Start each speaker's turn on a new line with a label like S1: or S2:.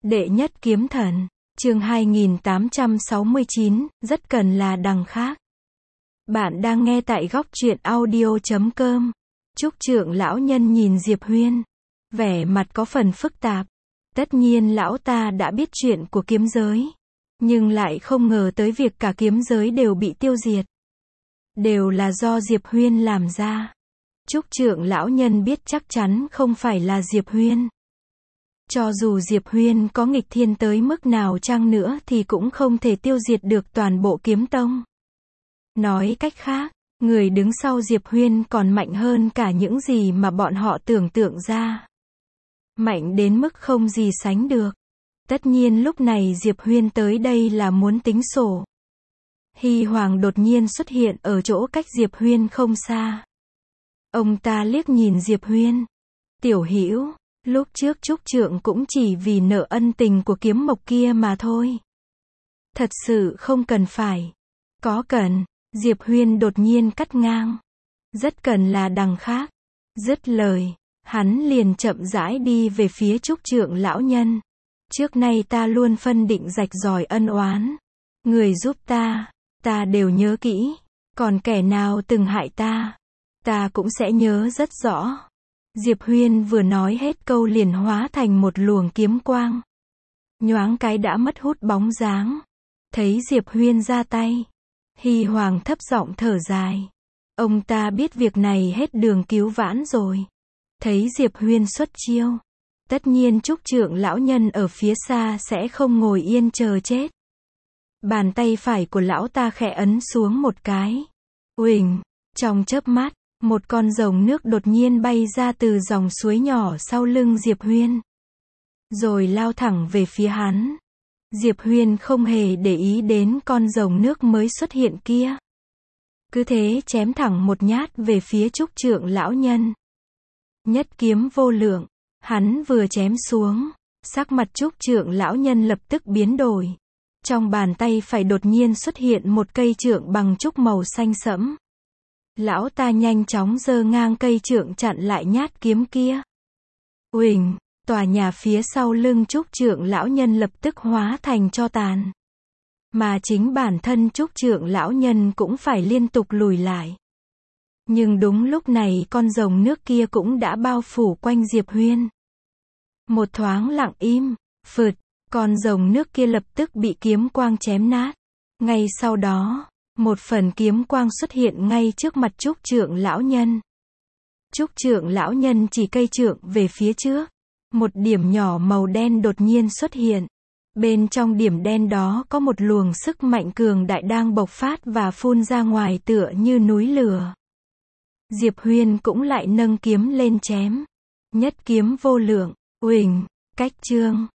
S1: Đệ nhất kiếm thần, chương 2869, rất cần là đằng khác. Bạn đang nghe tại góc truyện audio.com. Trúc trưởng lão nhân nhìn Diệp Huyên, vẻ mặt có phần phức tạp. Tất nhiên lão ta đã biết chuyện của kiếm giới, nhưng lại không ngờ tới việc cả kiếm giới đều bị tiêu diệt. Đều là do Diệp Huyên làm ra. Trúc trưởng lão nhân biết chắc chắn không phải là Diệp Huyên. Cho dù Diệp Huyên có nghịch thiên tới mức nào chăng nữa thì cũng không thể tiêu diệt được toàn bộ kiếm tông. Nói cách khác, người đứng sau Diệp Huyên còn mạnh hơn cả những gì mà bọn họ tưởng tượng ra. Mạnh đến mức không gì sánh được. Tất nhiên lúc này Diệp Huyên tới đây là muốn tính sổ. Hy Hoàng đột nhiên xuất hiện ở chỗ cách Diệp Huyên không xa. Ông ta liếc nhìn Diệp Huyên. Tiểu Hữu, lúc trước Trúc Trượng cũng chỉ vì nợ ân tình của kiếm mộc kia mà thôi. Thật sự không cần phải. Có cần, Diệp Huyên đột nhiên cắt ngang. Rất cần là đằng khác. Dứt lời, hắn liền chậm rãi đi về phía Trúc Trượng lão nhân. Trước nay ta luôn phân định rạch ròi ân oán. Người giúp ta đều nhớ kỹ. Còn kẻ nào từng hại ta cũng sẽ nhớ rất rõ. Diệp Huyên vừa nói hết câu liền hóa thành một luồng kiếm quang. Nhoáng cái đã mất hút bóng dáng. Thấy Diệp Huyên ra tay, Hy Hoàng thấp giọng thở dài. Ông ta biết việc này hết đường cứu vãn rồi. Thấy Diệp Huyên xuất chiêu, tất nhiên Trúc trưởng lão nhân ở phía xa sẽ không ngồi yên chờ chết. Bàn tay phải của lão ta khẽ ấn xuống một cái. Uỳnh, trong chớp mắt, một con rồng nước đột nhiên bay ra từ dòng suối nhỏ sau lưng Diệp Huyên. Rồi lao thẳng về phía hắn. Diệp Huyên không hề để ý đến con rồng nước mới xuất hiện kia. Cứ thế chém thẳng một nhát về phía Trúc trưởng lão nhân. Nhất kiếm vô lượng. Hắn vừa chém xuống, sắc mặt Trúc trưởng lão nhân lập tức biến đổi. Trong bàn tay phải đột nhiên xuất hiện một cây trượng bằng trúc màu xanh sẫm. Lão ta nhanh chóng giơ ngang cây trượng chặn lại nhát kiếm kia. Uỳnh, tòa nhà phía sau lưng Trúc trưởng lão nhân lập tức hóa thành tro tàn. Mà chính bản thân Trúc trưởng lão nhân cũng phải liên tục lùi lại. Nhưng đúng lúc này con rồng nước kia cũng đã bao phủ quanh Diệp Huyên. Một thoáng lặng im, phượt, con rồng nước kia lập tức bị kiếm quang chém nát. Ngay sau đó, một phần kiếm quang xuất hiện ngay trước mặt Trúc trưởng lão nhân. Trúc trưởng lão nhân chỉ cây trượng về phía trước. Một điểm nhỏ màu đen đột nhiên xuất hiện. Bên trong điểm đen đó có một luồng sức mạnh cường đại đang bộc phát và phun ra ngoài tựa như núi lửa. Diệp Huyên cũng lại nâng kiếm lên chém. Nhất kiếm vô lượng, uỳnh, cách chương.